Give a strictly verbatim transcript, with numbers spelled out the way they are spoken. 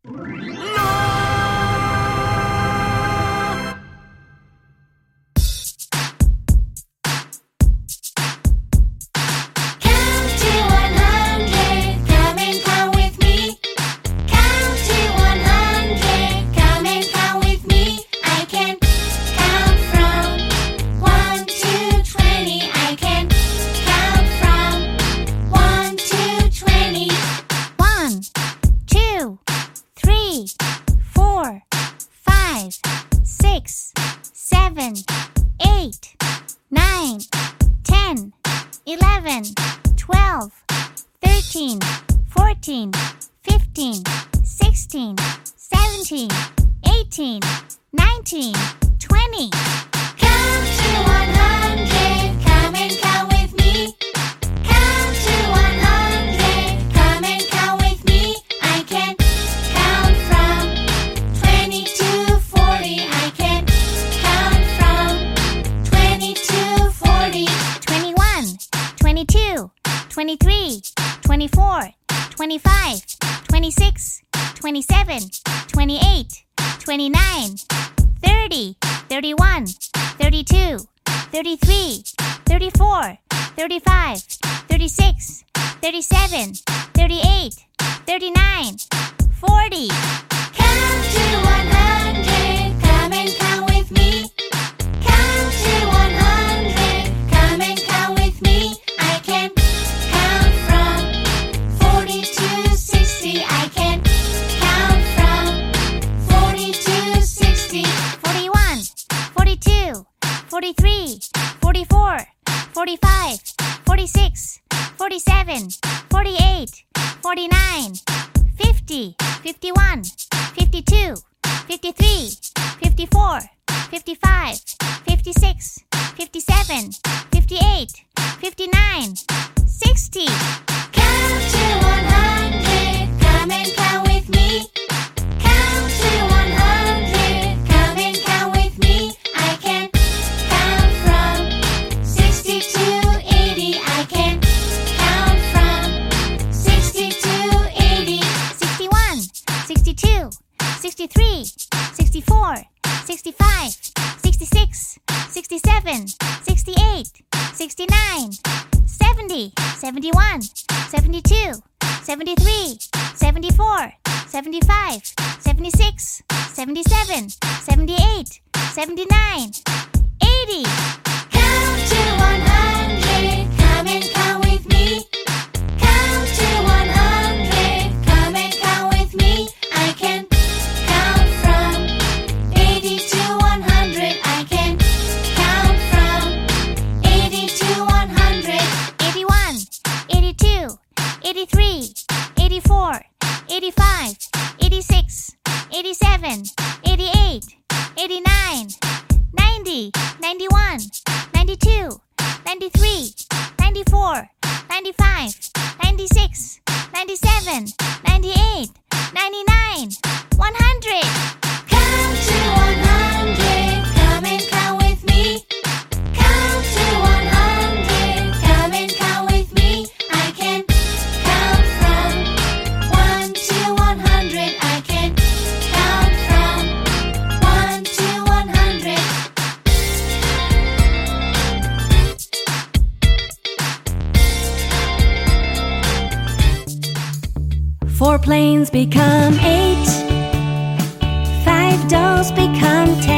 Six, seven, eight, nine, ten, eleven, twelve, thirteen, fourteen, fifteen, sixteen, seventeen, eighteen, nineteen, twenty. Count to one hundred, come and count with me. Count to one hundred, come and count with me. I can count from twenty to forty. I can count from twenty to forty. twenty-one, twenty-two, twenty-three, twenty-four, twenty-five, twenty-six, twenty-seven, twenty-eight, twenty-nine, thirty, thirty-one, thirty-two, thirty-three, thirty-four, thirty-five, thirty-six, thirty-seven, thirty-eight, thirty-nine, forty. Count to one hundred, come and count with me. Count to one hundred, come and count with me. I can count from forty to sixty. I can count from forty to sixty. forty-one, forty-two, forty-three, forty-four, forty-five, forty-six, forty-seven, forty-eight, forty-nine, fifty, fifty-one, fifty-two, fifty-three, fifty-four, fifty-five, fifty-six, fifty-seven, fifty-eight, fifty-nine, sixty. Count to one hundred, come and count with me. Count to one hundred, come and count with me. I can count from sixty to eighty. I can count from sixty to eighty. sixty-one, sixty-two, sixty-three, sixty-four, sixty-five, sixty-six, sixty-seven, sixty-eight, sixty-nine, seventy, seventy-one, seventy-two, seventy-three, seventy-four, seventy-five, seventy-six, seventy-seven, seventy-eight, seventy-nine, eighty. Count to one hundred, come and count with me. Count to one hundred, come and count with me. I can count from eighty to one hundred. I can count from eighty to one hundred. eighty-one, eighty-two, eighty-three, eighty-four, eighty-five, eighty-six, eighty-seven, eighty-eight, eighty-nine, ninety, ninety-one, ninety-two, ninety-three, ninety-four, ninety-five, ninety-six, ninety-seven, ninety-eight, ninety-nine, one hundred. Count to one hundred, come and count with me. Count to one hundred, come and count with me. I can count from one to one hundred. I can count from one to one hundred. Four planes become eight. Five dolls become ten.